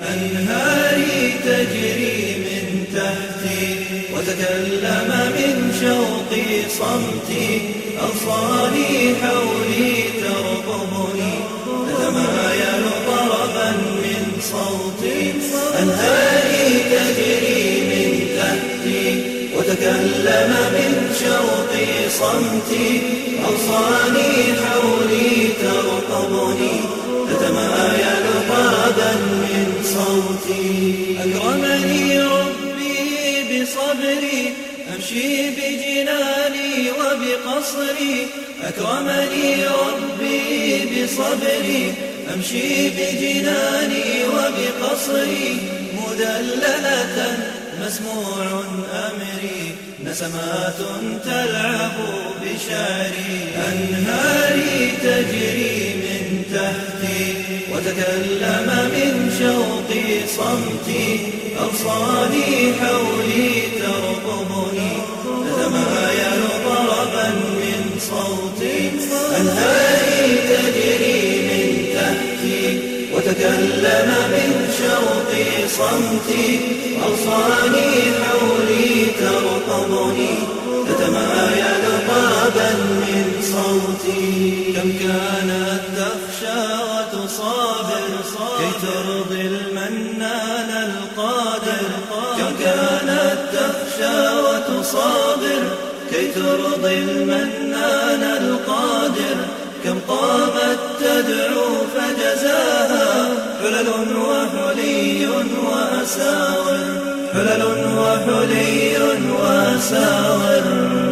أنهاري تجري من تحتي وتكلم من شوقي صمتي، أغصاني حولي ترقبني تتمايل طربا من صوتي. أنهاري تجري من تحتي وتكلم من شوقي صمتي، أغصاني حولي ترقبني تتمايل طربا من صوتي. أكرمني ربي بصبري أمشي بجناني وبقصري، أكرمني ربي بصبري أمشي بجناني وبقصري، مدللة مسموع أمري نسمات تلعب بشعري. أنهاري تجري من تحتي وتكلم من شوقي صمتي، أغصاني حولي ترقبني تتمايل طربا من صوتي. أنهاري تجري من تحتي وتكلم من شوقي صمتي، أغصاني حولي ترقبني تتمايل طربا من صوتي. كم كانت تخشى وتصابر كي ترضي المنان القادر، كم كانت تخشى وتصابر كي ترضي المنان القادر، كم قامت تدعو فجزاها حلل وحلي وأساور، حلل وحلي وأساور.